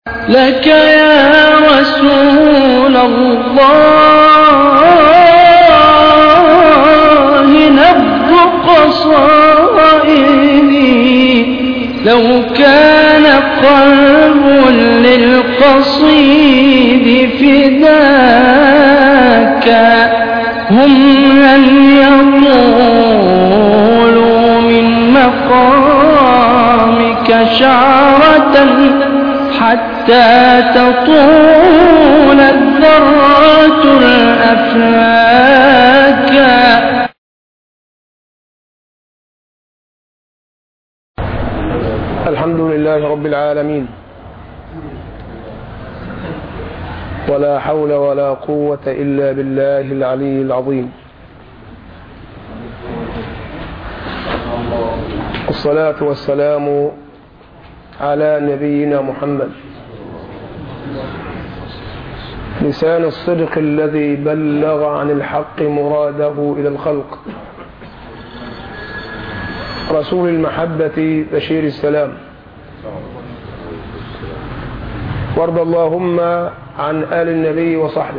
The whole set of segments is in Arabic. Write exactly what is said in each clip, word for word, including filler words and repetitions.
لك يا رسول الله نبض قصائدي، لو كان قلب للقصيد فداك هم لن يطولوا من مقامك شعرة حتى تطول الذرات الأفلاك. الحمد لله رب العالمين، ولا حول ولا قوة إلا بالله العلي العظيم. الصلاة والسلام على نبينا محمد، لسان الصدق الذي بلغ عن الحق مراده إلى الخلق، رسول المحبة بشير السلام. وارض اللهم عن آل النبي وصحبه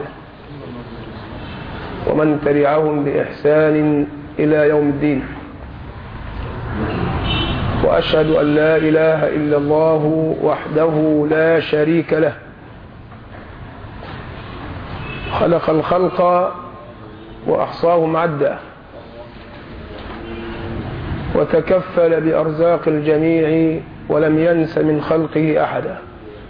ومن تبعهم بإحسان إلى يوم الدين. وأشهد أن لا إله إلا الله وحده لا شريك له، خلق الخلق وأحصاهم عدا، وتكفل بأرزاق الجميع ولم ينس من خلقه أحدا.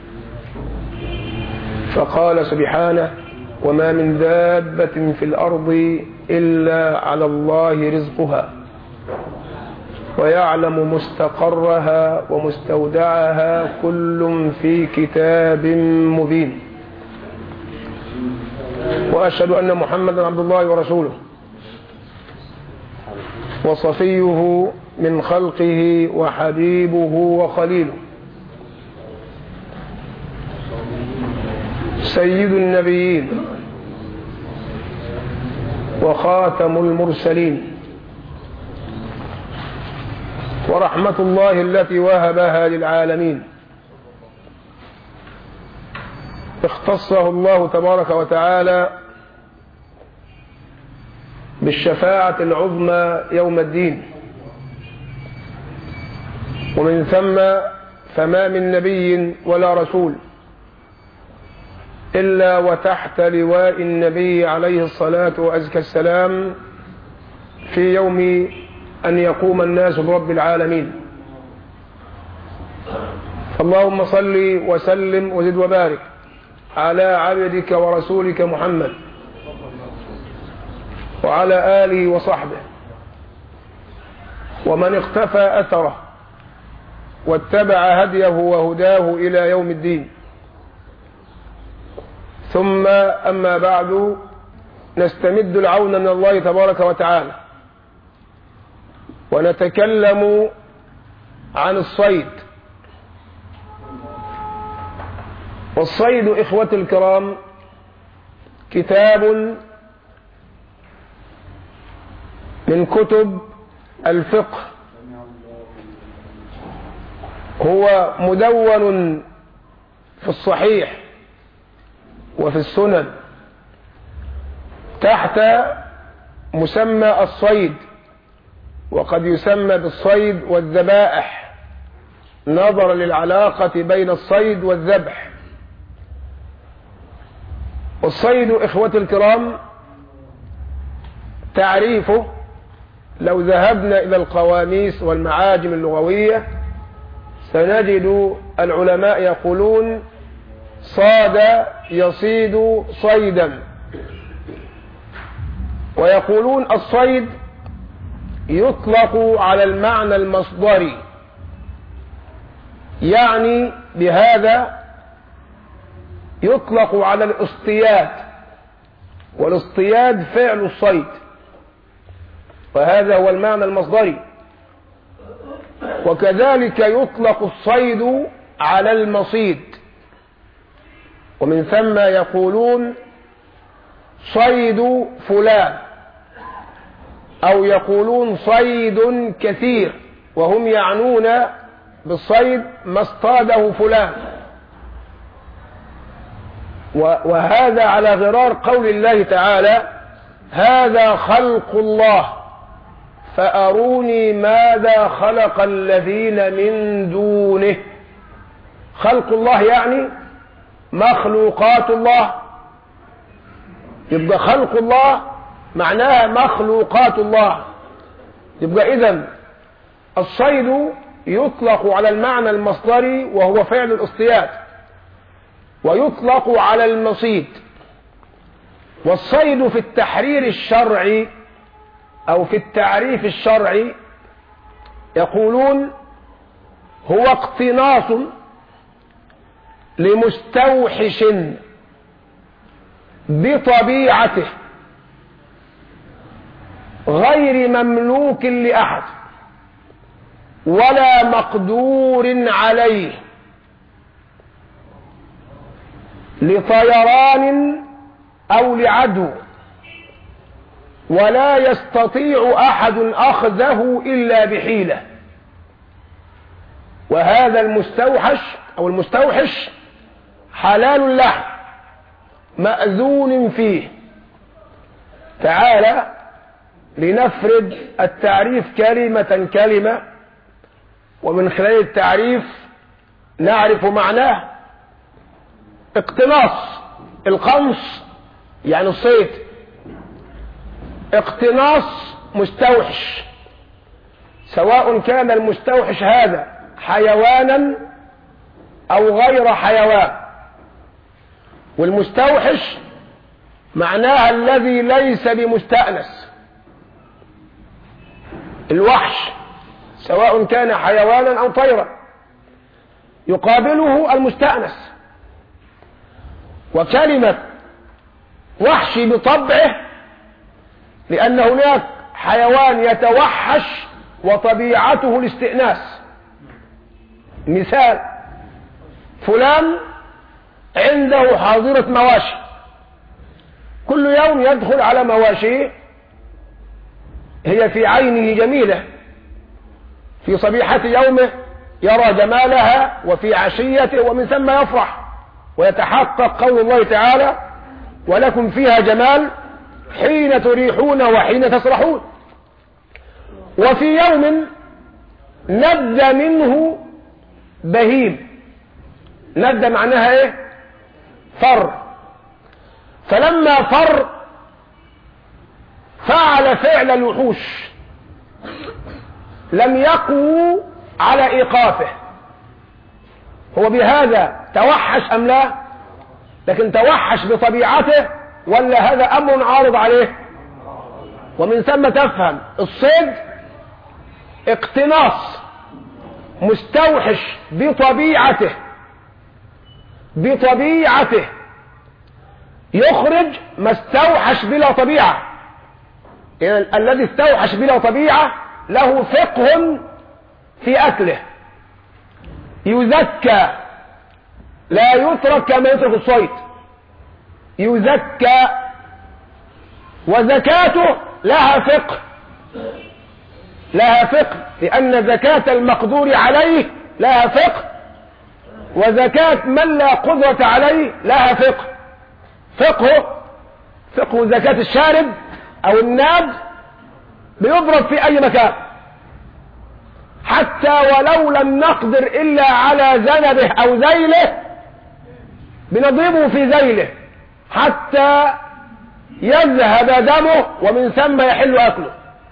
فقال سبحانه: وما من دابة في الأرض إلا على الله رزقها ويعلم مستقرها ومستودعها كل في كتاب مبين. وأشهد أن محمدا عبد الله ورسوله وصفيه من خلقه وحبيبه وخليله، سيد النبيين وخاتم المرسلين، ورحمة الله التي وهبها للعالمين. اختصه الله تبارك وتعالى بالشفاعة العظمى يوم الدين، ومن ثم فما من نبي ولا رسول إلا وتحت لواء النبي عليه الصلاة وأزكى السلام في يوم أن يقوم الناس برب العالمين. اللهم صل وسلم وزد وبارك على عبدك ورسولك محمد وعلى آله وصحبه ومن اقتفى أثره واتبع هديه وهداه إلى يوم الدين. ثم أما بعد، نستمد العون من الله تبارك وتعالى ونتكلم عن الصيد. والصيد إخوة الكرام كتاب من كتب الفقه، هو مدون في الصحيح وفي السنن تحت مسمى الصيد، وقد يسمى بالصيد والذبائح نظرا للعلاقة بين الصيد والذبح. والصيد إخوة الكرام تعريفه لو ذهبنا إلى القواميس والمعاجم اللغوية سنجد العلماء يقولون: صاد يصيد صيدا. ويقولون الصيد يطلق على المعنى المصدري، يعني بهذا يطلق على الاصطياد، والاصطياد فعل الصيد، وهذا هو المعنى المصدري. وكذلك يطلق الصيد على المصيد، ومن ثم يقولون صيد فلان، أو يقولون صيد كثير، وهم يعنون بالصيد ما اصطاده فلان. وهذا على غرار قول الله تعالى هذا خلق الله فأروني ماذا خلق الذين من دونه. خلق الله يعني مخلوقات الله، يبقى خلق الله معناها مخلوقات الله. يبقى إذن الصيد يطلق على المعنى المصدري وهو فعل الاصطياد، ويطلق على المصيد. والصيد في التحرير الشرعي أو في التعريف الشرعي يقولون هو اقتناص لمستوحش بطبيعته غير مملوك لأحد ولا مقدور عليه لطيران أو لعدو، ولا يستطيع أحد أخذه إلا بحيلة. وهذا المستوحش أو المستوحش حلال اللحم مأذون فيه. تعالى لنفرد التعريف كلمة كلمة، ومن خلال التعريف نعرف معناه. اقتناص القنص يعني الصيد، اقتناص مستوحش، سواء كان المستوحش هذا حيوانا أو غير حيوان. والمستوحش معناها الذي ليس بمستأنس، الوحش سواء كان حيوانا أو طيرا، يقابله المستأنس. وكلمة وحشي بطبعه لأن هناك حيوان يتوحش وطبيعته الاستئناس. مثال فلان عنده حاضرة مواشي، كل يوم يدخل على مواشيه، هي في عينه جميلة، في صبيحة يومه يرى جمالها وفي عشيته، ومن ثم يفرح ويتحقق قول الله تعالى ولكم فيها جمال حين تريحون وحين تسرحون. وفي يوم ند منه بهيم، ند معناها ايه؟ فر. فلما فر فعل فعل الوحوش، لم يقووا على ايقافه. هو بهذا توحش ام لا؟ لكن توحش بطبيعته ولا هذا امر عارض عليه؟ ومن ثم تفهم الصيد اقتناص مستوحش بطبيعته بطبيعته يخرج ما استوحش بلا طبيعة. يعني الذي استوحش بلا طبيعة له فقه في أكله، يزكى، لا يترك كما يترك الصيد، يزكى. وزكاته لها فقه، لها فقه، لأن زكاة المقدور عليه لها فقه، وزكاة من لا قدرة عليه لها فقه. فقه فقه زكاة الشارب أو الناب بيضرب في أي مكان، حتى ولو لم نقدر إلا على ذنبه أو ذيله بنضربه في ذيله حتى يذهب دمه ومن ثم يحل أكله.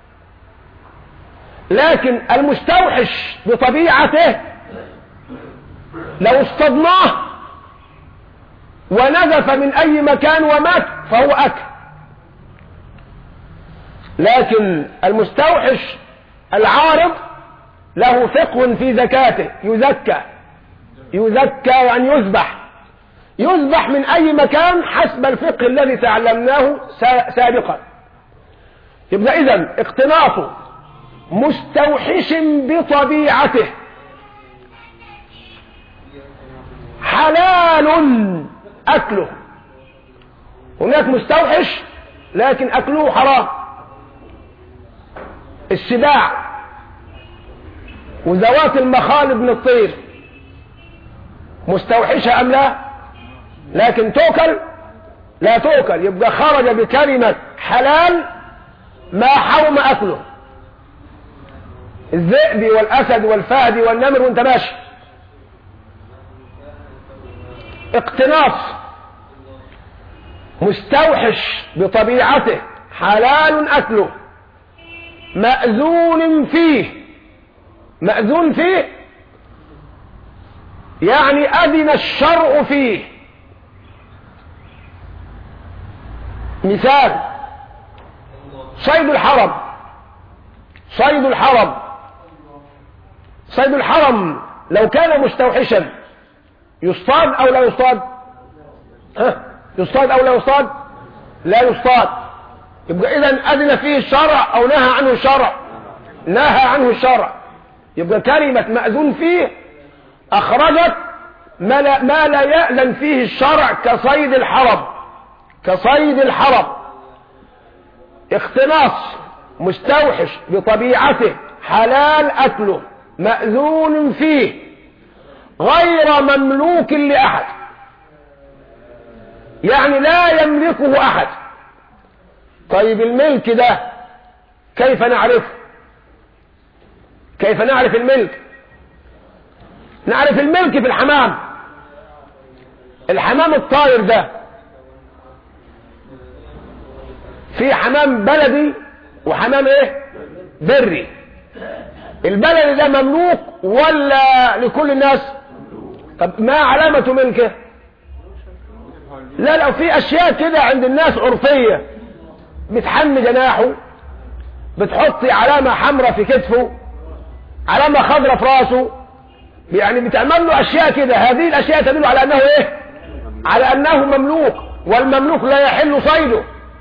لكن المستوحش بطبيعته لو اصطدناه ونزف من أي مكان ومات فهو أكل. لكن المستوحش العارض له فقه في زكاته، يزكى، يزكى يعني يذبح، يذبح من أي مكان حسب الفقه الذي تعلمناه سابقا. يبقى إذن اقتناص مستوحش بطبيعته حلال أكله. هناك مستوحش لكن أكله حرام. السباع وذوات المخالب من الطير مستوحشة أم لا؟ لكن تؤكل لا تؤكل، يبقى خرج بكلمة حلال ما حرم أكله، الذئب والأسد والفهد والنمر وانت ماشي. اقتناص مستوحش بطبيعته حلال أكله، مأذون فيه، مأذون فيه يعني أذن الشرع فيه. مثال صيد الحرم، صيد الحرم صيد الحرم لو كان مستوحشا يصطاد أو لا يصطاد؟ ها؟ يصطاد أو لا يصطاد؟ لا يصطاد. يبقى إذن أذن فيه الشرع أو نهى عنه الشرع؟ نهى عنه الشرع. يبقى كلمة مأذون فيه أخرجت ما لا, ما لا يأذن فيه الشرع كصيد الحرم، كصيد الحرم. اقتناص مستوحش بطبيعته حلال أكله، مأذون فيه، غير مملوك لأحد، يعني لا يملكه أحد. طيب الملك ده كيف نعرفه؟ كيف نعرف الملك؟ نعرف الملك في الحمام. الحمام الطاير ده في حمام بلدي وحمام ايه بري. البلدي ده مملوك ولا لكل الناس؟ طب ما علامة ملكه؟ لا لا في اشياء كده عند الناس عرفية، بتحمي جناحه، بتحطي علامة حمراء في كتفه، علامة خضراء في راسه، يعني بتعمل له اشياء كده. هذه الاشياء تدل على انه ايه؟ على انه مملوك، والمملوك لا يحل صيده،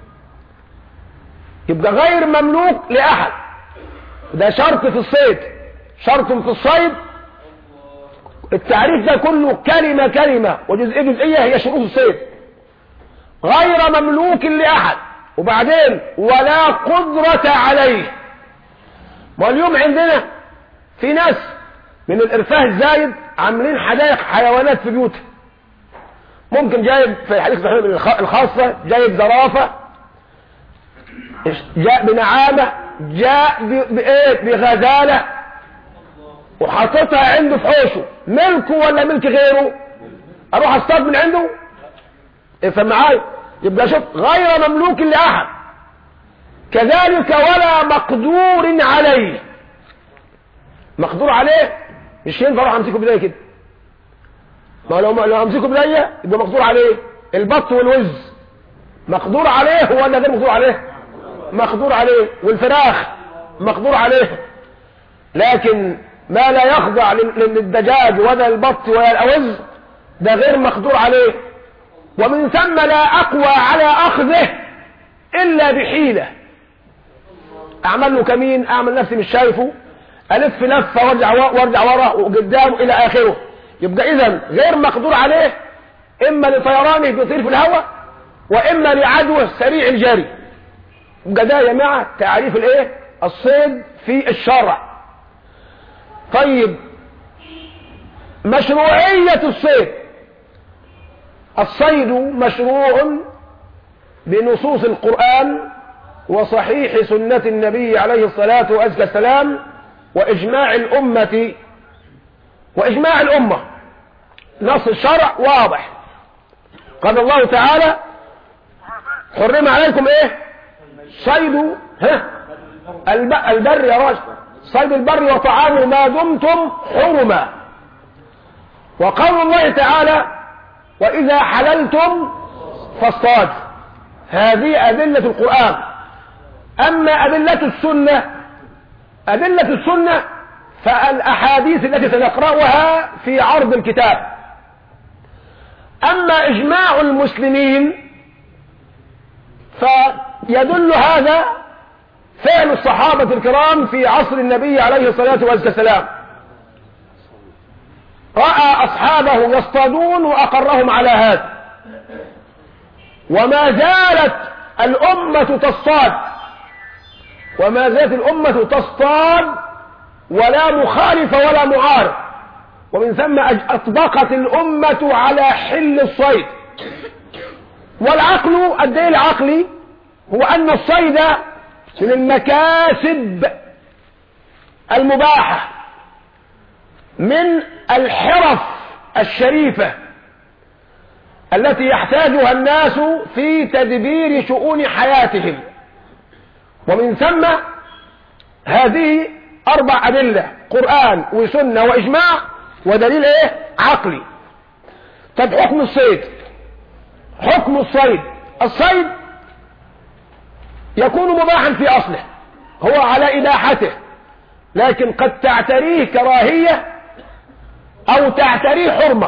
يبقى غير مملوك لأحد. ده شرط في الصيد، شرط في الصيد. التعريف ده كله كلمة كلمة وجزئية جزئية هي شروط الصيد. غير مملوك لأحد، وبعدين ولا قدرة عليه. ما اليوم عندنا في ناس من الإرفاه الزايد عاملين حدائق حيوانات في بيوتها. ممكن جايب في الحديقة الخاصة جايب زرافة، جاء بنعامة، جاء بإيه بغزالة، وحاططها عنده في حوشه. ملكه ولا ملك غيره؟ اروح اصطاد من عنده؟ افهم معايا. يبقى شوف غير مملوك لأحد، كذلك ولا مقدور عليه. مقدور عليه مش ينفع اروح امسكه بداية كده، ما لو لو امسكه بداية يبقى مقدور عليه. البط والوز مقدور عليه ولا غير مقدور عليه؟ مقدور عليه. والفراخ مقدور عليه. لكن ما لا يخضع للدجاج ولا البط ولا الأوز ده غير مقدور عليه. ومن ثم لا أقوى على أخذه إلا بحيلة. أعمل له كمين، أعمل نفسي مش شايفه، ألف لفة وارجع وارجع ورا وقدامه إلى آخره. يبقى إذن غير مقدور عليه، إما لطيرانه بيطير في الهواء، وإما لعدوه سريع الجري. يبقى ده يا جماعة تعريف الايه الصيد في الشرع. طيب مشروعية الصيد. الصيد مشروع بنصوص القرآن وصحيح سنة النبي عليه الصلاة والسلام وإجماع الأمة وإجماع الأمة. نص الشرع واضح. قال الله تعالى حرم عليكم ايه صيد ها البر يا راجل، صيد البر وطعامه ما دمتم حرما. وقول الله تعالى وإذا حللتم فاصطادوا. هذه أدلة القرآن. أما أدلة السنة، أدلة السنة فالأحاديث التي سنقرأها في عرض الكتاب. أما إجماع المسلمين فيدل هذا فعل الصحابة الكرام في عصر النبي عليه الصلاة والسلام. رأى أصحابه يصطادون وأقرهم على هذا، وما زالت الأمة تصطاد، وما زالت الأمة تصطاد ولا مخالف ولا معارض. ومن ثم أطبقت الأمة على حل الصيد. والعقل الدليل العقلي هو أن الصيد من المكاسب المباحة، من الحرف الشريفة التي يحتاجها الناس في تدبير شؤون حياتهم. ومن ثم هذه أربع أدلة: قرآن وسنة وإجماع ودليل إيه؟ عقلي. طب حكم الصيد، حكم الصيد الصيد يكون مباحا في أصله، هو على إباحته، لكن قد تعتريه كراهية أو تعتريه حرمة.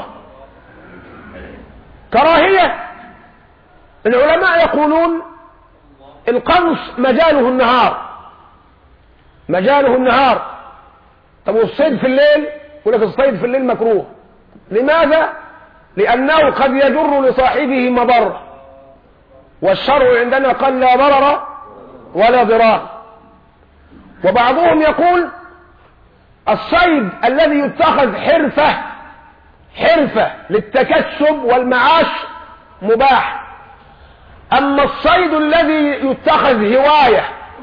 كراهية، العلماء يقولون القنص مجاله النهار، مجاله النهار. طب والصيد في الليل؟ يقول لك الصيد في الليل مكروه. لماذا؟ لأنه قد يجر لصاحبه مضرة، والشرع عندنا قال لا ضرر ولا ضرار. وبعضهم يقول الصيد الذي يتخذ حرفة حرفة للتكسب والمعاش مباح، أما الصيد الذي يتخذ هواية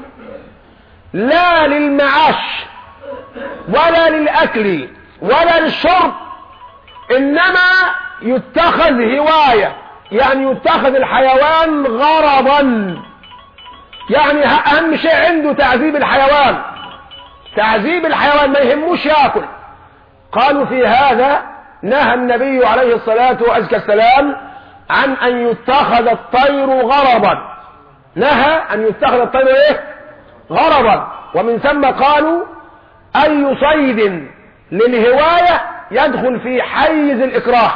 لا للمعاش ولا للأكل ولا للشرب، إنما يتخذ هواية، يعني يتخذ الحيوان غرضا، يعني أهم شيء عنده تعذيب الحيوان، تعذيب الحيوان، ما يهموش يأكل. قالوا في هذا نهى النبي عليه الصلاة والسلام عن أن يتخذ الطير غرضا، نهى أن يتخذ الطير إيه؟ غرضا. ومن ثم قالوا أي صيد للهواية يدخل في حيز الإكراه.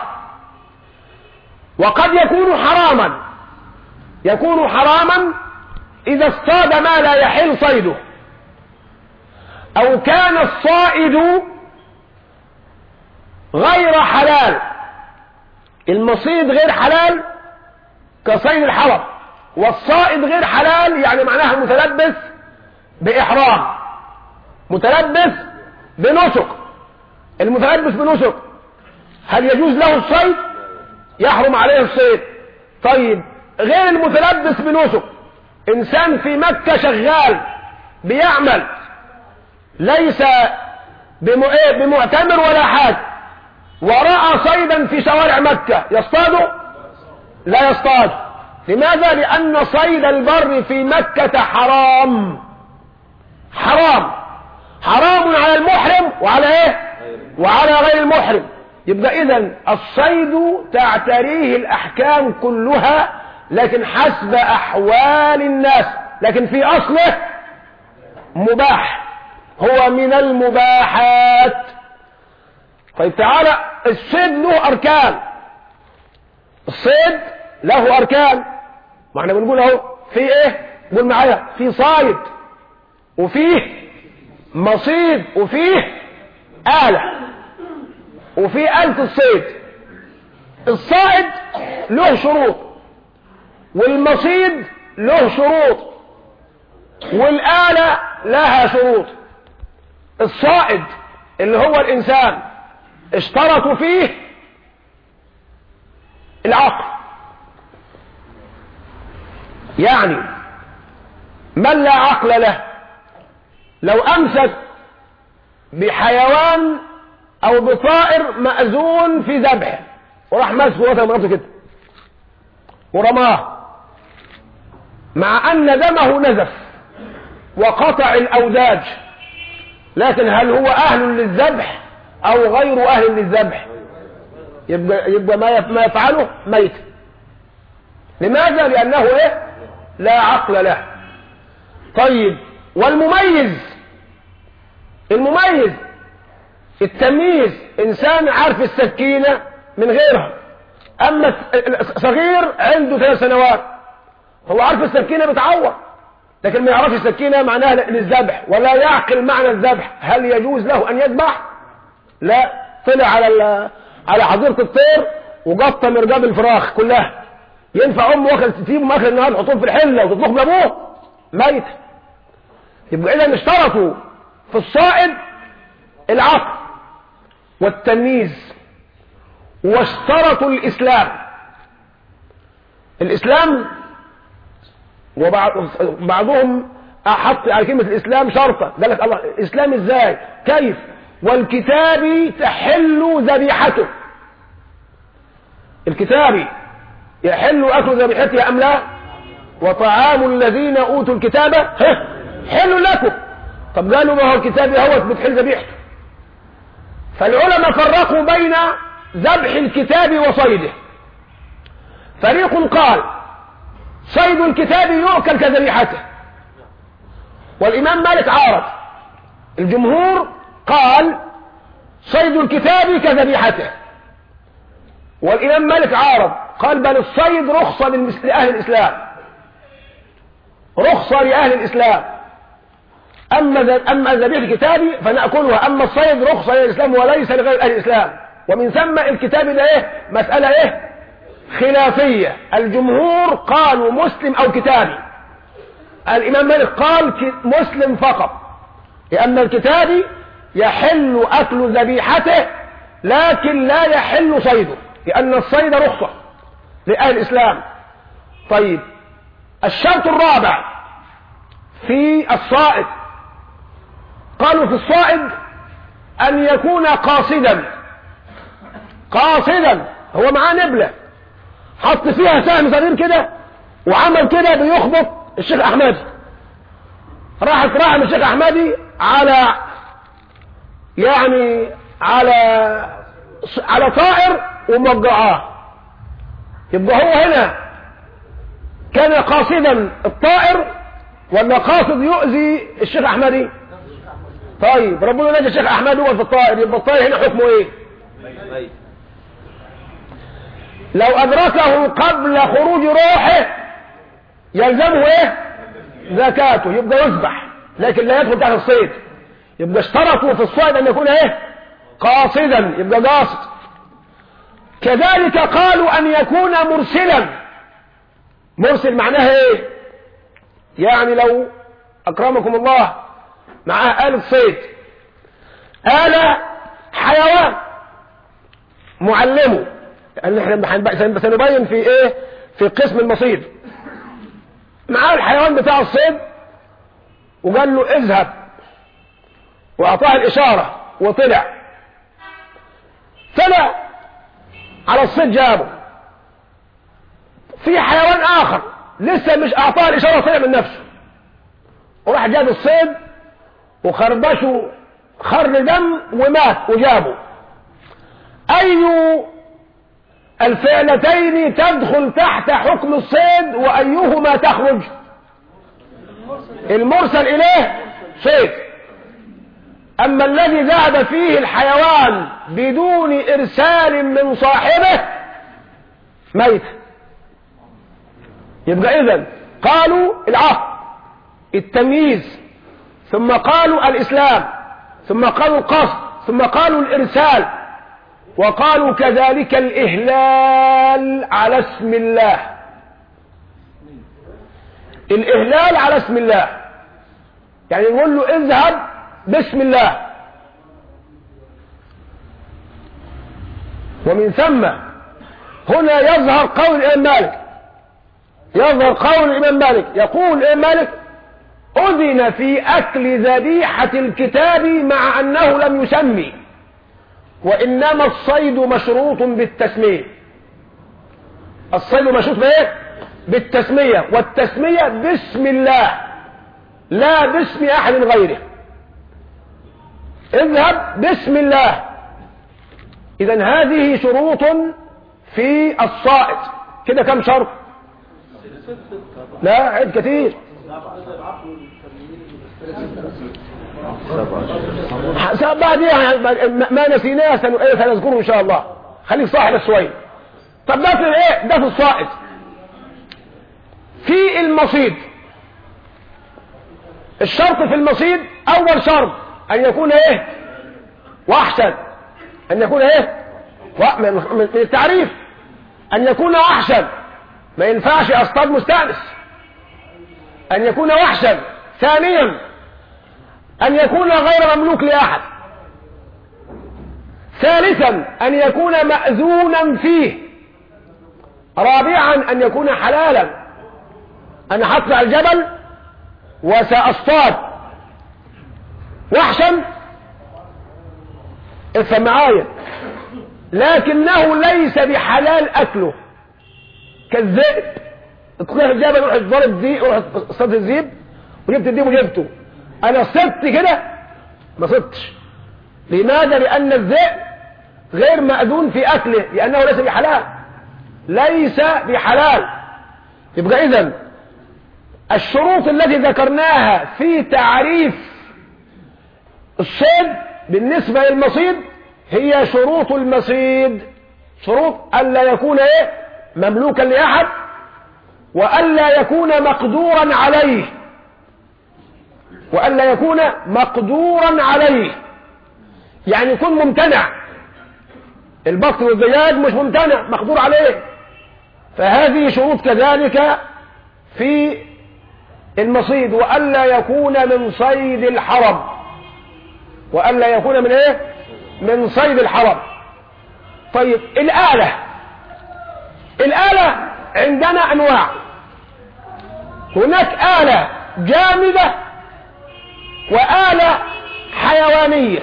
وقد يكون حراما، يكون حراما إذا اصطاد ما لا يحل صيده، أو كان الصائد غير حلال. المصيد غير حلال كصيد الحرم، والصائد غير حلال يعني معناها متلبس بإحرام، متلبس بنسك. المتلبس بنسك هل يجوز له الصيد؟ يحرم عليه الصيد. طيب غير المتلبس بنسك، إنسان في مكة شغال بيعمل، ليس بمعتمر ولا حاج، ورأى صيدا في شوارع مكة، يصطاده؟ لا يصطاد. لماذا؟ لأن صيد البر في مكة حرام، حرام، حرام على المحرم وعلى ايه؟ وعلى غير المحرم. يبقى إذن الصيد تعتريه الأحكام كلها، لكن حسب أحوال الناس، لكن في أصله مباح، هو من المباحات. طيب تعالى، الصيد له أركان، الصيد له أركان، ما احنا بنقول اهو في ايه؟ قول معايا، في صيد وفيه مصيد وفيه آلة وفيه آلة الصيد. الصائد له شروط، والمصيد له شروط، والآلة لها شروط. الصائد اللي هو الإنسان اشترطوا فيه العقل، يعني من لا عقل له لو أمسك بحيوان أو بطائر مأذون في ذبحه وراح ماسكه وطن مرته كده ورماه، مع أن دمه نزف وقطع الأوداج، لكن هل هو أهل للذبح أو غير أهل للذبح؟ يبقى, يبقى ما يفعله ميت. لماذا؟ لأنه إيه؟ لا عقل له. طيب والمميز، المميز التمييز، إنسان عارف السكينة من غيرها. أما صغير عنده ثلاث سنوات هو عارف السكينة بتعور، لكن ما يعرفش السكينة معناها للذبح ولا يعقل معنى الذبح. هل يجوز له أن يذبح؟ لا. طلع على على حظيرة الطير وقطم مرقاب الفراخ كلها، ينفع أمه واخد تسيبه آخر النهار تحطهم في الحلة وتطبخ بأبوه؟ ميت. يبقى إذا اشترطوا في الصائد العقل والتمييز، واشترطوا الإسلام. الإسلام، وبعضهم أحط على كلمة الإسلام شرطة، قال لك الله الإسلام إزاي؟ كيف؟ والكتاب تحل ذبيحته، الكتاب يحل أكل ذبيحته أم لا؟ وطعام الذين أوتوا الكتاب حل لكم. طب قالوا ما هو الكتاب هو بتحل ذبيحته. فالعلماء فرقوا بين ذبح الكتاب وصيده. فريق قال صيد الكتاب يؤكل كذبيحته، والإمام مالك عارض. الجمهور قال صيد الكتاب كذبيحته، والإمام مالك عارض قال بل الصيد رخصة لأهل الإسلام، رخصة لأهل الإسلام. أما أما ذبيحة الكتاب فنأكلها، أما الصيد رخصة للإسلام وليس لغير أهل الإسلام. ومن ثم الكتاب ده إيه؟ مسألة إيه؟ خلافية. الجمهور قالوا مسلم أو كتابي، الإمام مالك قال مسلم فقط، لأن الكتابي يحل أكل ذبيحته لكن لا يحل صيده، لأن الصيد رخصة لأهل الإسلام. طيب الشرط الرابع في الصائد، قالوا في الصائد أن يكون قاصدا، قاصدا هو معاه نبلة حط فيها سهم صغير كده وعمل كده بيخبط الشيخ أحمدي، راحت راح الشيخ أحمدي على يعني على على طائر وموقعاه، يبقى هو هنا كان قاصدا الطائر ولا قاصد يؤذي الشيخ أحمدي؟ طيب ربنا نجى الشيخ أحمد هو في الطائر، يبقى الطائر هنا حكمه ايه؟ لو أدركه قبل خروج روحه يلزمه ايه؟ زكاته، يبقى يذبح لكن لا يدخل تحت الصيد. يبقى اشترطوا في الصيد أن يكون ايه؟ قاصدا، يبقى قاصد. كذلك قالوا أن يكون مرسلا. مرسل معناها ايه؟ يعني لو أكرمكم الله معاه آلة صيد، آلة حيوان معلمه، لأن احنا سنبين في ايه؟ في قسم المصيد. معاه الحيوان بتاع الصيد وقال له اذهب، وأعطاه الإشارة وطلع، طلع على الصيد جابه. في حيوان آخر لسه مش أعطاه الإشارة طلع من نفسه، وراح جاب الصيد وخربشه خر دم ومات وجابه. أي الفعلتين تدخل تحت حكم الصيد وأيهما تخرج؟ المرسل إليه صيد. أما الذي ذهب فيه الحيوان بدون إرسال من صاحبه ميت. يبقى إذن قالوا العقل، التمييز، ثم قالوا الإسلام، ثم قالوا القصد، ثم قالوا الإرسال، وقالوا كذلك الإهلال على اسم الله. الإهلال على اسم الله يعني يقول له اذهب باسم الله. ومن ثم هنا يظهر قول الإمام مالك، يظهر قول الإمام مالك، يقول الإمام مالك أذن في أكل ذبيحة الكتاب مع أنه لم يسمي، وإنما الصيد مشروط بالتسمية. الصيد مشروط بإيه؟ بالتسمية، والتسمية باسم الله لا باسم أحد غيره. اذهب باسم الله. إذن هذه شروط في الصائد. كده كم شرط؟ لا عد كثير. بعدها ما نسيناه سنذكره إن شاء الله. خليك صاحب شوية. طب ده في ايه؟ ده في الصائد. في المصيد، الشرط في المصيد أول شرط أن يكون ايه؟ وحشا. أن يكون ايه؟ من التعريف أن يكون وحشا، ما ينفعش أصطاد مستأنس. أن يكون وحشا. ثانيا أن يكون غير مملوك لأحد. ثالثا أن يكون مأذونا فيه. رابعا أن يكون حلالا. أنا هطلع الجبل وسأصطاد وحشا، افهم معايا، لكنه ليس بحلال أكله، كالذئب. تطلع الجبل يروح يضرب ذئب، يروح اصطاد الذئب وجبت الذئب وجبته. أنا صدت كده؟ ما صدتش. لماذا؟ لأن الذئب غير مأذون في أكله، لأنه ليس بحلال، ليس بحلال. يبقى إذن الشروط التي ذكرناها في تعريف الصيد بالنسبة للمصيد هي شروط المصيد. شروط ألا يكون إيه؟ مملوكا لأحد، وألا يكون مقدورا عليه، وألا يكون مقدورا عليه، يعني يكون ممتنع. البط والدجاج مش ممتنع، مقدور عليه. فهذه شروط كذلك في المصيد. وألا يكون من صيد الحرم، وألا يكون من ايه؟ من صيد الحرم. طيب الآلة، الآلة عندنا أنواع. هناك آلة جامدة وآلة حيوانية.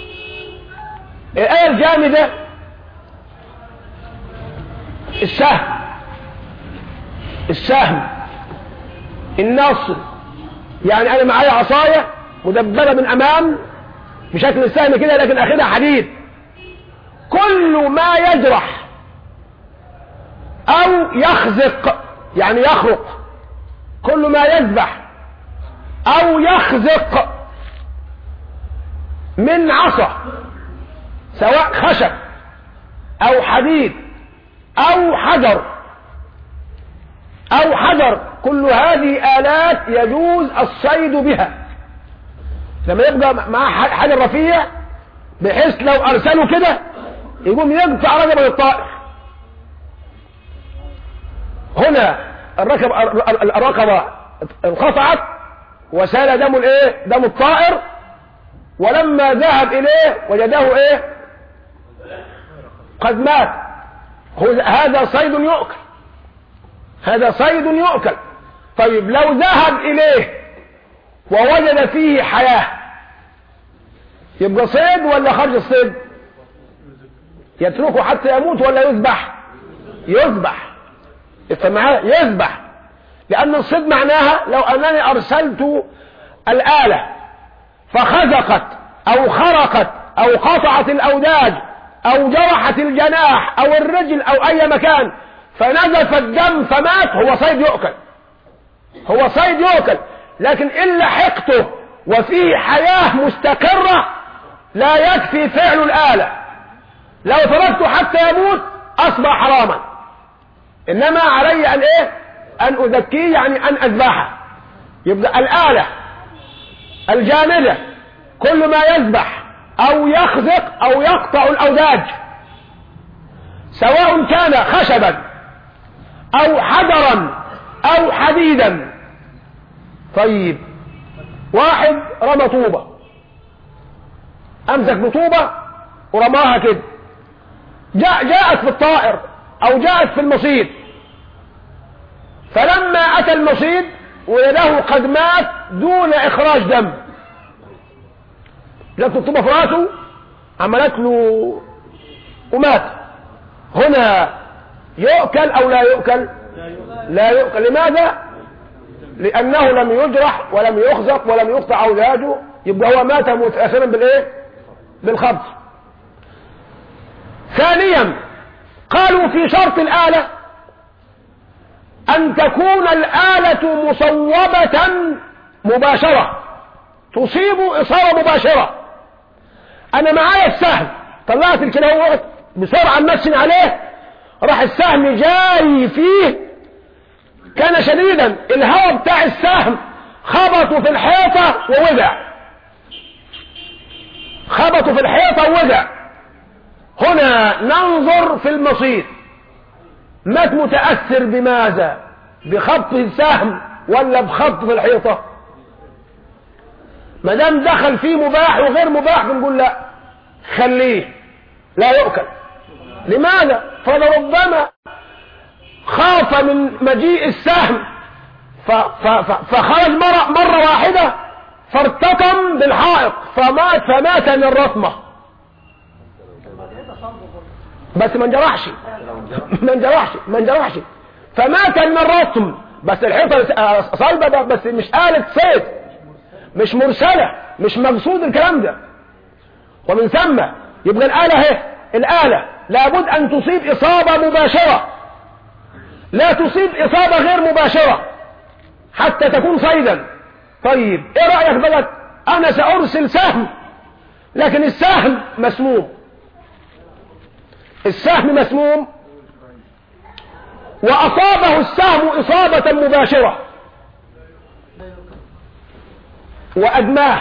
الآلة الجامدة السهم، السهم النصر، يعني أنا معايا عصاية مدبرة من أمام بشكل السهم كده، لكن آخرها حديد. كل ما يجرح أو يخزق، يعني يخرق، كل ما يذبح أو يخزق من عصا، سواء خشب أو حديد أو حجر أو حجر، كل هذه آلات يجوز الصيد بها. لما يبقى معاه حجر رفيع بحيث لو أرسله كده يقوم يقطع رقبة الطائر. هنا الرقبة الرقبة انقطعت وسال دم الايه؟ دم الطائر، ولما ذهب اليه وجده ايه؟ قد مات. هذا صيد يؤكل، هذا صيد يؤكل. طيب لو ذهب اليه ووجد فيه حياة يبقى صيد ولا خرج الصيد؟ يتركه حتى يموت ولا يذبح؟ يذبح. معاه يذبح، لأن الصيد معناها لو أنني أرسلت الآلة فخزقت أو خرقت أو قطعت الأوداج أو جرحت الجناح أو الرجل أو أي مكان فنزف الدم فمات، هو صيد يؤكل، هو صيد يؤكل. لكن إن لحقته وفيه حياة مستقرة لا يكفي فعل الآلة. لو تركته حتى يموت أصبح حراما، إنما علي أن إيه؟ أن أذكيه، يعني أن أذبحه. يبقى الآلة الجامدة كل ما يذبح أو يخزق أو يقطع الأوداج، سواء كان خشبا أو حجرا أو حديدا. طيب واحد رمى طوبة، أمسك بطوبة ورماها كده، جاء جاءت في الطائر أو جاءت في المصيد، فلما أتى المصيد ويده قد مات دون إخراج دم، جاءت الطوبة في راسه عملت له ومات. هنا يؤكل أو لا يؤكل؟ لا يؤكل. لماذا؟ لأنه لم يجرح ولم يخزق ولم يقطع أوداجه، يبقى هو مات متأثرا بالإيه؟ بالخبز. ثانيا قالوا في شرط الآلة أن تكون الآلة مصوبة مباشرة، تصيب إصابة مباشرة. أنا معايا السهم، طلعت الكلاوات بسرعة نفسي عليه، راح السهم جاي فيه، كان شديدا، الهواء بتاع السهم خبطوا في الحيطة ووقع، خبطوا في الحيطة ووقع. هنا ننظر في المصيد، مات متأثر بماذا؟ بخبط السهم ولا بخبط في الحيطة؟ ما دام دخل فيه مباح وغير مباح بنقول لا، خليه لا يؤكل. لماذا؟ فلربما خاف من مجيء السهم فخرج مرة, مرة واحدة فارتطم بالحائط فمات فمات من الرطمة، بس ما انجرحش ما انجرحش ما انجرحش فمات من الرطم، بس الحيطة صلبة، بس مش آلة صيد، مش مرسلة، مش مقصود الكلام ده. ومن ثم يبقى الآلة اهي، الآلة لابد أن تصيب إصابة مباشرة، لا تصيب إصابة غير مباشرة حتى تكون صيدا. طيب ايه رأيك بقى؟ أنا سأرسل سهم، لكن السهم مسموم، السهم مسموم وأصابه السهم إصابة مباشرة وأدماه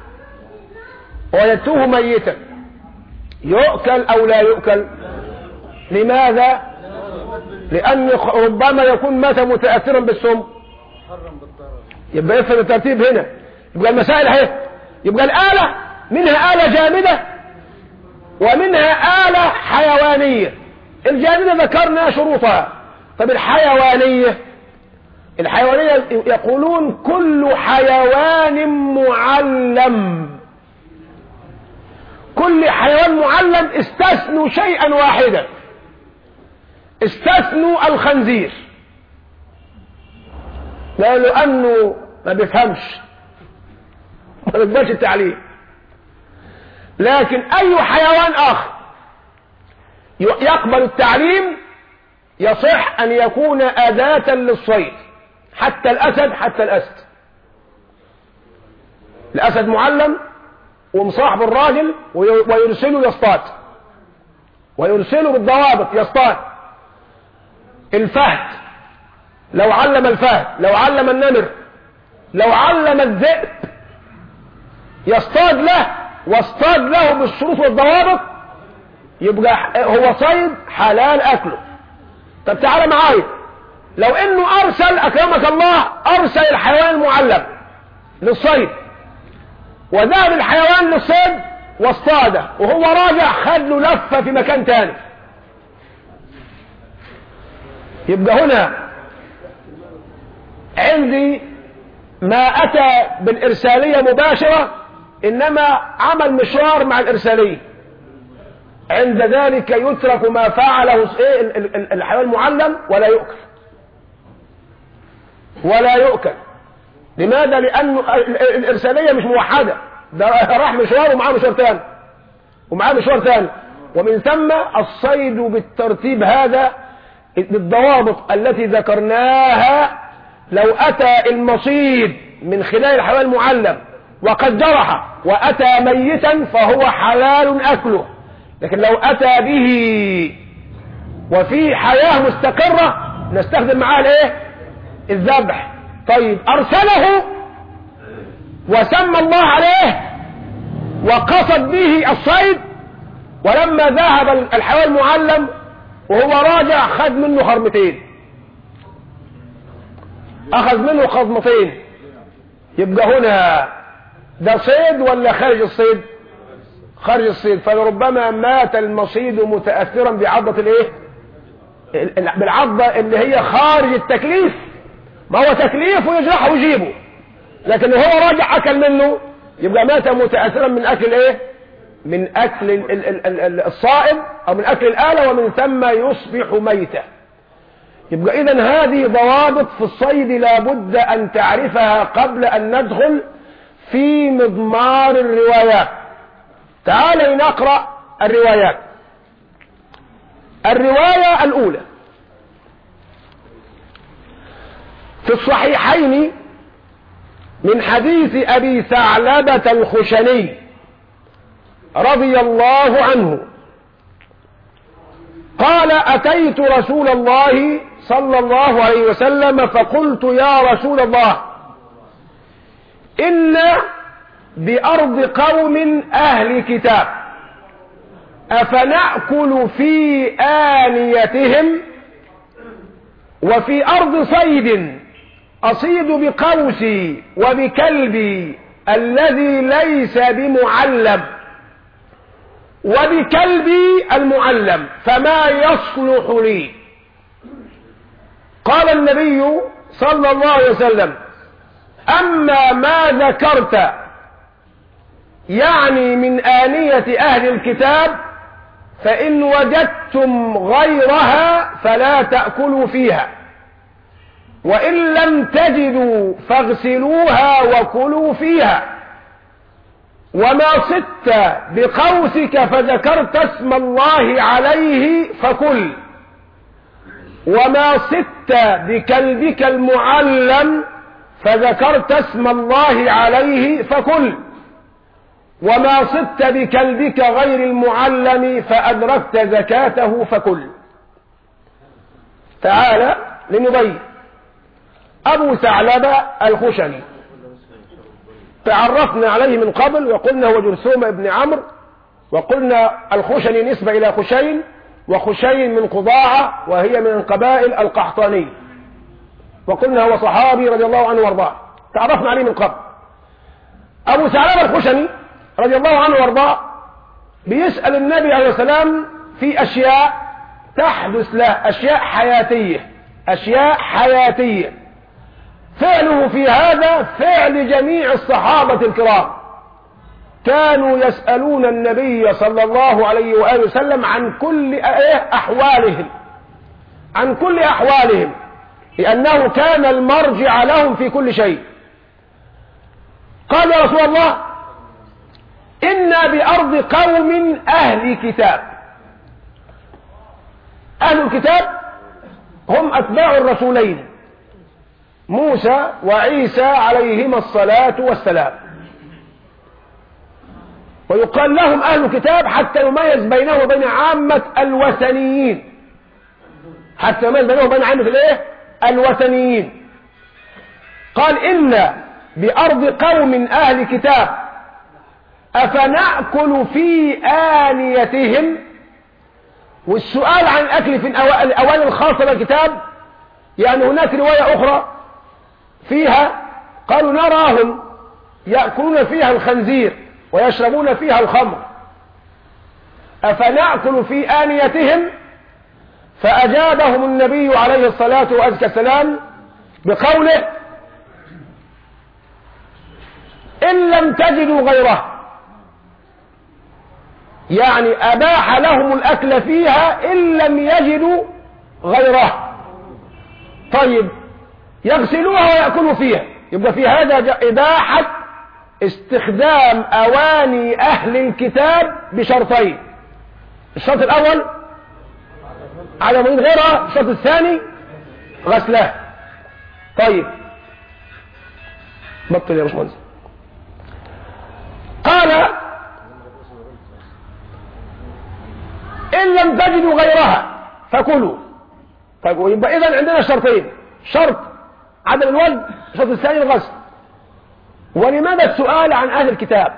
ويتوه ميتا، يؤكل أو لا يؤكل؟ لماذا؟ لأن ربما يكون مات متأثرا بالسم. يبقى يفهم الترتيب هنا، يبقى المسائل اهي، يبقى الآلة منها آلة جامدة ومنها آلة حيوانية. الجامدة ذكرنا شروطها. طب الحيوانية، الحيوانية يقولون كل حيوان معلم، كل حيوان معلم استثنوا شيئا واحدا، استثنوا الخنزير، لأنه أنه ما بيفهمش ما بيقبلش التعليم. لكن أي حيوان آخر يقبل التعليم يصح أن يكون أداة للصيد، حتى الأسد، حتى الأسد الأسد معلم ومصاحب الراجل ويرسله يصطاد، ويرسله بالضوابط يصطاد. الفهد لو علم الفهد، لو علم النمر، لو علم الذئب يصطاد له واصطاد له بالشروط والضوابط، يبقى هو صيد حلال أكله. طب تعال معايا، لو انه ارسل اكرمك الله، ارسل الحيوان المعلم للصيد وذهب الحيوان للصيد واصطاده، وهو راجع خد له لفه في مكان تاني، يبقى هنا عندي ما اتى بالارساليه مباشره، انما عمل مشوار مع الارساليه، عند ذلك يترك ما فعله الحيوان المعلم ولا يؤكل، ولا يؤكل. لماذا؟ لأن الإرسالية مش موحدة، ده راح مشوار ومعاه مشوار ثاني ومعاه مشوار ثاني. ومن ثم الصيد بالترتيب هذا بالضوابط التي ذكرناها، لو أتى المصيد من خلال الحيوان المعلم وقد جرح وأتى ميتا فهو حلال أكله، لكن لو أتى به وفي حياة مستقرة نستخدم معاه الايه؟ الذبح. طيب أرسله وسمى الله عليه وقصد به الصيد، ولما ذهب الحيوان المعلم وهو راجع خد منه خرمتين، أخذ منه خضمتين، يبقى هنا ده صيد ولا خارج الصيد؟ خارج الصيد. فلربما مات المصيد متأثرا بعضة الايه؟ بالعضة اللي هي خارج التكليف، ما هو تكليف ويجرحه ويجيبه، لكن هو راجع اكل منه، يبقى مات متأثرا من اكل ايه؟ من اكل الصائد او من اكل الآلة، ومن ثم يصبح ميتا. يبقى اذا هذه ضوابط في الصيد لابد ان تعرفها قبل ان ندخل في مضمار الروايات. تعالوا نقرأ الروايات. الرواية الأولى في الصحيحين من حديث أبي ثعلبة الخشني رضي الله عنه قال: أتيت رسول الله صلى الله عليه وسلم فقلت: يا رسول الله، إن بأرض قوم أهل كتاب، أفنأكل في آنيتهم؟ وفي أرض صيد أصيد بقوسي وبكلبي الذي ليس بمعلم وبكلبي المعلم، فما يصلح لي؟ قال النبي صلى الله عليه وسلم: أما ما ذكرت يعني من آنية أهل الكتاب فإن وجدتم غيرها فلا تأكلوا فيها، وإن لم تجدوا فاغسلوها وكلوا فيها. وما صدت بقوسك فذكرت اسم الله عليه فكل، وما صدت بكلبك المعلم فذكرت اسم الله عليه فكل، وما صدت بكلبك غير المعلم فأدركت زكاته فكل. تعالى لنبين. أبو ثعلبة الخشني تعرفنا عليه من قبل وقلنا هو جرثوم ابن عمرو، وقلنا الخشني نسبة إلى خشين، وخشين من قضاعة وهي من القبائل القحطانية، وقلنا هو صحابي رضي الله عنه وارضاه، تعرفنا عليه من قبل. أبو ثعلبة الخشني رضي الله عنه وارضاه بيسأل النبي عليه السلام في أشياء تحدث له، أشياء حياتية، أشياء حياتية. فعله في هذا فعل جميع الصحابة الكرام، كانوا يسألون النبي صلى الله عليه وآله وسلم عن كل أحوالهم، عن كل أحوالهم، لأنه كان المرجع لهم في كل شيء. قال: يا رسول الله، إنا بأرض قوم أهل كتاب. أهل الكتاب هم أتباع الرسولين موسى وعيسى عليهما الصلاة والسلام، ويقال لهم أهل الكتاب حتى يميز بينه وبين عامة الوثنيين، حتى يميز بينه وبين عامة الايه؟ الوثنيين. قال: إن بأرض قوم أهل كتاب أفنأكل في آنيتهم. والسؤال عن الأكل في الأواني الخاصة بالكتاب، يعني هناك رواية أخرى فيها قالوا: نراهم يأكلون فيها الخنزير ويشربون فيها الخمر، أفنأكل في آنيتهم؟ فأجابهم النبي عليه الصلاة والسلام بقوله: إن لم تجدوا غيره، يعني أباح لهم الأكل فيها إن لم يجدوا غيره. طيب، يغسلوها ويأكلوا فيها، يبقى في هذا إباحة استخدام أواني أهل الكتاب بشرطين: الشرط الأول على من غيرها، الشرط الثاني غسلها. طيب، بطل يا باشمهندس. قال: إن لم تجدوا غيرها فكلوا. طيب، ويبقى إذن عندنا شرطين: شرط عدم الوجد، الشرط الثاني الغسل. ولماذا السؤال عن أهل الكتاب؟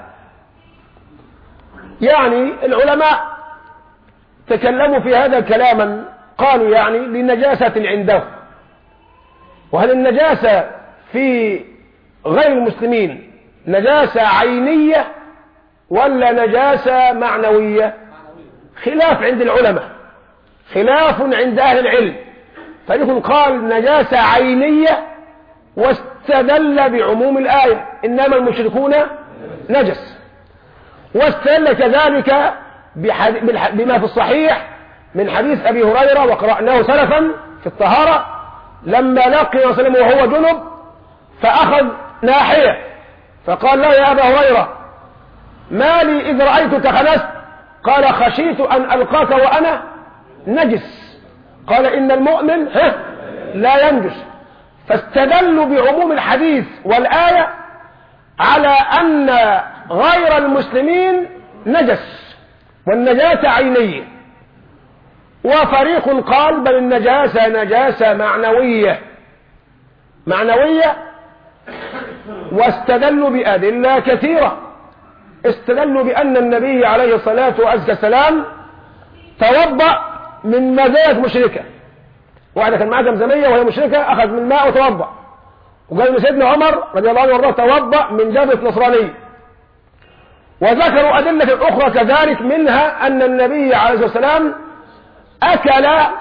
يعني العلماء تكلموا في هذا كلاما، قالوا يعني لنجاسة عنده. وهل النجاسة في غير المسلمين نجاسة عينية ولا نجاسة معنوية؟ خلاف عند العلماء، خلاف عند أهل العلم. فريق قال نجاسة عينية واستدل بعموم الآية: إنما المشركون نجس. واستدل كذلك بما في الصحيح من حديث أبي هريرة وقرأناه سلفا في الطهارة، لما لقي صلى الله عليه وسلم وهو جنب فأخذ ناحية فقال له: يا أبا هريرة، ما لي إذ رأيتك خنست؟ قال: خشيت أن ألقاك وأنا نجس. قال: إن المؤمن لا ينجس. فاستدلوا بعموم الحديث والآية على أن غير المسلمين نجس، والنجاسة عينية. وفريق قال بل النجاسة نجاسة معنوية، معنوية. واستدلوا بأدلة كثيرة. استدلوا بأن النبي عليه الصلاة والسلام توضأ من مزايا مشركة، واحدة كان معها زمزمية وهي مشركة، أخذ من الماء وتوضأ. وقال سيدنا عمر رضي الله عنه وارضاه توضأ من جبهة نصراني. وذكروا أدلة أخرى كذلك، منها أن النبي عليه الصلاة والسلام أكل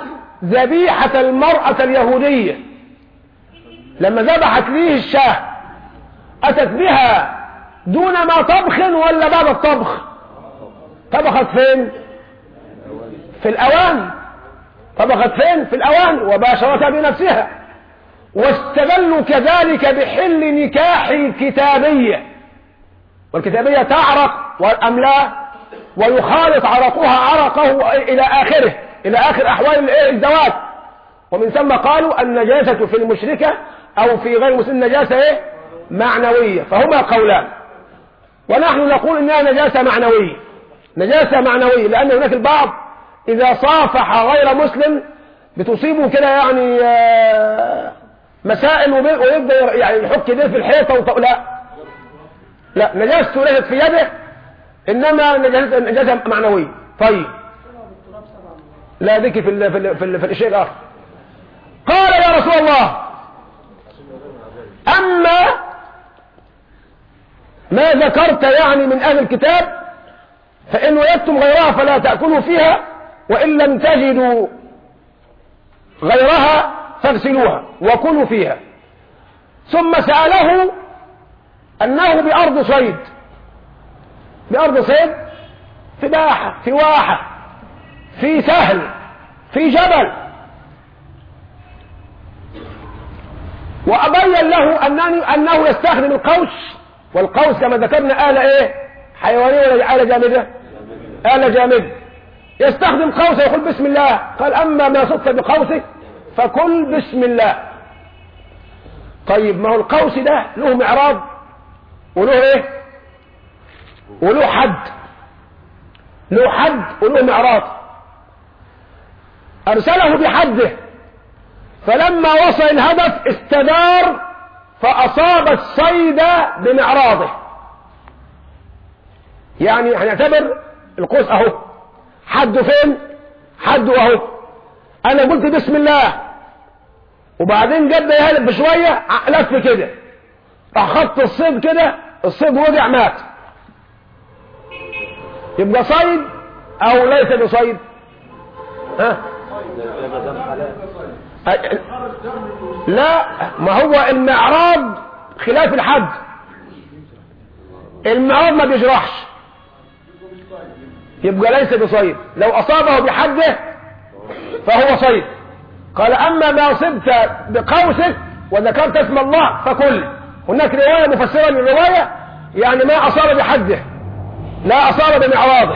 ذبيحة المرأة اليهودية لما ذبحت ليه الشاه أتت بها دون ما طبخ ولا بعد الطبخ؟ طبخت فين؟ في الأوان. طبخت فين؟ في الأوان، وباشرتها بنفسها. واستدلوا كذلك بحل نكاح الكتابية، والكتابية تعرق والأملاء ويخالط عرقها عرقه إلى آخره، إلى آخر أحوال الزواج. ومن ثم قالوا النجاسة في المشركة أو في غير المسلم نجاسة إيه؟ معنوية. فهما قولان، ونحن نقول إنها نجاسة معنوية. نجاسة معنوية لأن هناك البعض إذا صافح غير مسلم بتصيبه كده يعني مسائل ويبدأ يعني يحك يديه في الحيطة وط... لا لا نجاسته ليست في يده، إنما نجاسة نجاسة معنوية. طيب لا ذكي في ال... في ال... في, ال... في الشيء الآخر. قال يا رسول الله أما ما ذكرت يعني من أهل الكتاب فإن وجدتم غيرها فلا تأكلوا فيها، وإن لم تجدوا غيرها فاغسلوها وكلوا فيها. ثم سأله أنه بأرض صيد، بأرض صيد في باحة في واحة في سهل في جبل، وأبين له أنه, أنه يستخدم القوس، والقوس كما ذكرنا آلة إيه؟ حيوانية ولا آلة جامدة؟ آلة جامدة. يستخدم قوسه يقول بسم الله. قال أما ما صدت بقوسك فكل بسم الله. طيب ما هو القوس ده له معراض وله إيه؟ وله حد، له حد وله معراض. أرسله بحده، فلما وصل الهدف استدار فأصاب الصيد بمعراضه. يعني هنعتبر القوس اهو، حده فين؟ حده اهو. انا قلت بسم الله وبعدين جد يهلك بشويه لف كده، راح خط الصيد كده، الصيد وضع مات. يبقى صيد او ليس بصيد؟ ها؟ لا، ما هو المعراض خلاف الحد. المعراض ما بيجرحش يبقى ليس بصيد، لو أصابه بحده فهو صيد. قال أما ما أصبت بقوسك وذكرت اسم الله فكل. هناك رواية مفسرة للرواية يعني ما أصاب بحده، لا أصاب بمعراضه.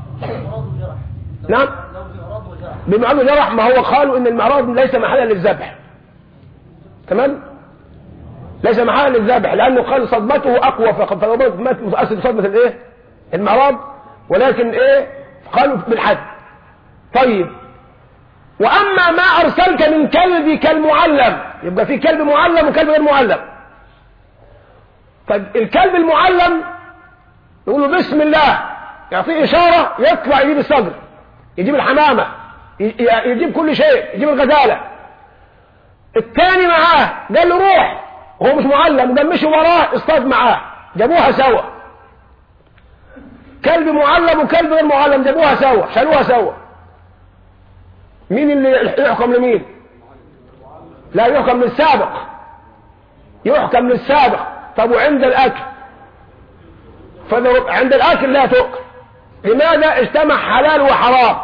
نعم بمعراض جرح. ما هو قالوا إن المعراض ليس محلا للذبح، تمام؟ ليس محلا للذبح لأنه قال صدمته أقوى، فلو مات متأثر بصدمة الإيه؟ المعراض، ولكن إيه؟ قالوا بالحد. طيب وأما ما أرسلت من كلبك المعلم، يبقى في كلب معلم وكلب غير معلم. طيب الكلب المعلم يقول له بسم الله، يعطيه إشارة يطلع يجيب الصقر، يجيب الحمامة، يجيب كل شيء، يجيب الغزالة. الثاني معاه قال له روح، وهو مش معلم، قام مشي وراه اصطاد معاه، جابوها سوا. كلب معلم وكلب غير معلم جابوها سوا، شالوها سوا. مين اللي يحكم لمين؟ لا يحكم للسابق، يحكم للسابق. طب وعند الأكل؟ عند الأكل لا تؤكل. لماذا؟ اجتمع حلال وحرام،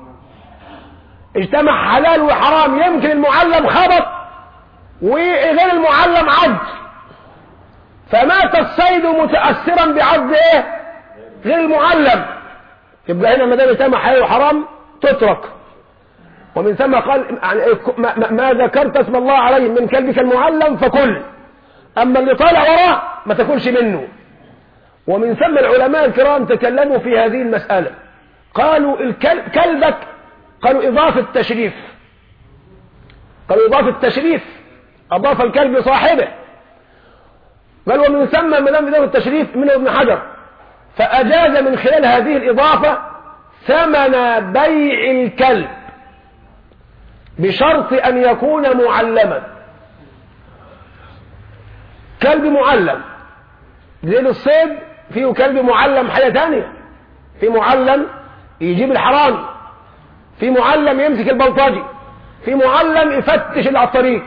اجتمع حلال وحرام. يمكن المعلم خبط وغير المعلم عض، فمات الصيد متأثرا بعض ايه؟ غير المعلم. يبقى هنا ما دام اجتمع حلال وحرام تترك. ومن ثم قال يعني ما, ما ذكرت اسم الله عليه من كلبك المعلم فكل، اما اللي طالع وراه ما تاكلش منه. ومن ثم العلماء الكرام تكلموا في هذه المسألة، قالوا الكلب كلبك، قالوا إضافة تشريف، قالوا إضافة تشريف، أضاف الكلب لصاحبه. قالوا ومن ثم ما دام إضافة التشريف منه ابن حجر، فأجاز من خلال هذه الإضافة ثمن بيع الكلب بشرط أن يكون معلما. كلب معلم زي الصيد، فيه كلب معلم حاجة تانية، في معلم يجيب الحرام، في معلم يمسك البلطجي، في معلم يفتش اللي على الطريق،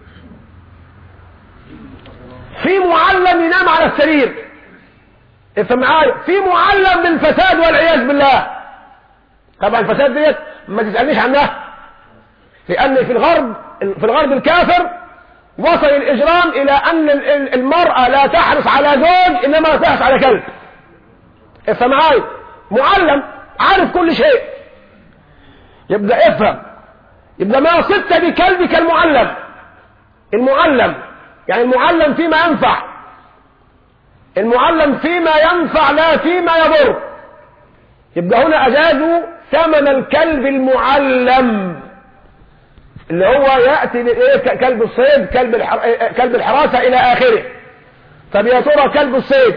في معلم ينام على السرير، افهم معايا، في معلم بالفساد والعياذ بالله. طبعا الفساد ديت ما تسألنيش عنها، لأن في الغرب في الغرب الكافر وصل الإجرام إلى أن المرأة لا تحرص على زوج إنما تحرص على كلب. افهم معايا، معلم عارف كل شيء. يبدأ افهم، يبدأ ما صدت بكلبك المعلم. المعلم يعني المعلم فيما ينفع، المعلم فيما ينفع لا فيما يضر. يبقى هنا أجازوا ثمن الكلب المعلم اللي هو يأتي لإيه؟ كلب الصيد، كلب الحر... كلب الحراسة إلى آخره. طب يا ترى كلب الصيد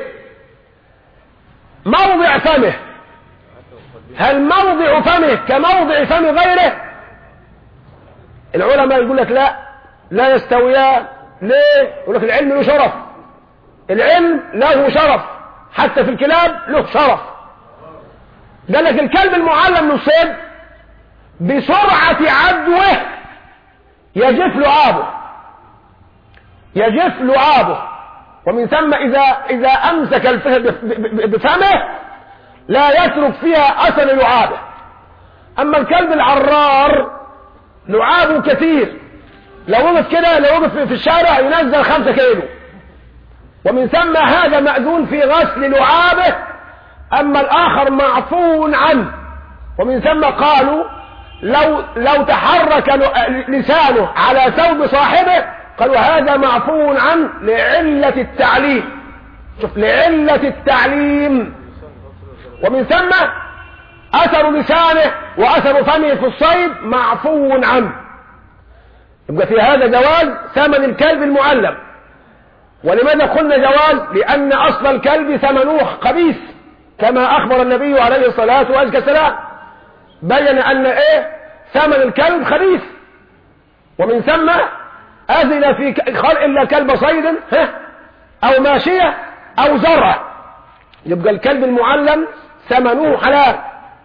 موضع فمه، هل موضع فمه كموضع فم غيره؟ العلماء يقول لك لا، لا يستويان. ليه؟ يقول لك العلم له شرف، العلم له شرف، حتى في الكلاب له شرف. قال لك الكلب المعلم للصيد بسرعة عدوه يجف لعابه، يجف لعابه، ومن ثم إذا إذا أمسك الفهد بفمه لا يترك فيها أثر لعابه. أما الكلب العرار لعابه كثير، لو وقف كده لو وقف في الشارع ينزل خمسة كيلو، ومن ثم هذا مأذون في غسل لعابه. أما الآخر معفو عنه، ومن ثم قالوا لو لو تحرك لسانه على ثوب صاحبه قالوا هذا معفو عنه لعلة التعليم. شوف، لعلة التعليم. ومن ثم أثر لسانه وأثر فمه في الصيد معفو عنه. يبقى في هذا جواز ثمن الكلب المعلم. ولماذا قلنا جواز؟ لأن أصل الكلب ثمنه خبيث، كما أخبر النبي عليه الصلاة والسلام، بين أن إيه؟ ثمن الكلب خبيث. ومن ثم أذن في خلق إلا كلب صيد أو ماشية أو زرع. يبقى الكلب المعلم ثمنه حلال.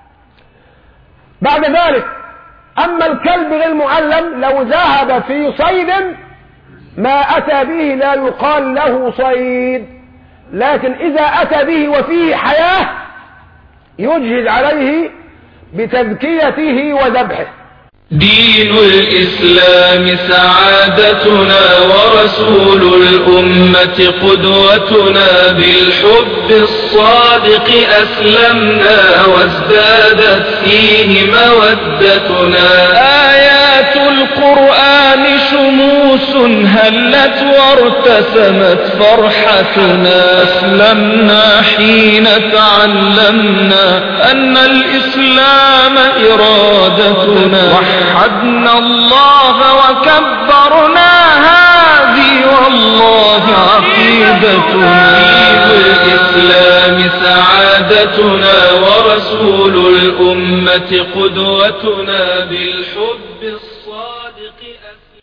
بعد ذلك أما الكلب غير المعلم لو ذهب في صيد ما أتى به لا يقال له صيد، لكن إذا أتى به وفيه حياة يجهز عليه بتذكيته وذبحه. دين الإسلام سعادتنا ورسول الأمة قدوتنا، بالحب الصادق أسلمنا وازدادت فيه مودتنا. آيات القرآن شموس هلت وارتسمت فرحتنا، أسلمنا حين تعلمنا أن الإسلام إرادتنا، وحدنا الله وكبرنا هذه والله عقيدتنا. دين الإسلام سعادتنا ورسول الأمة قدوتنا، بالحب الصادق أسلمنا.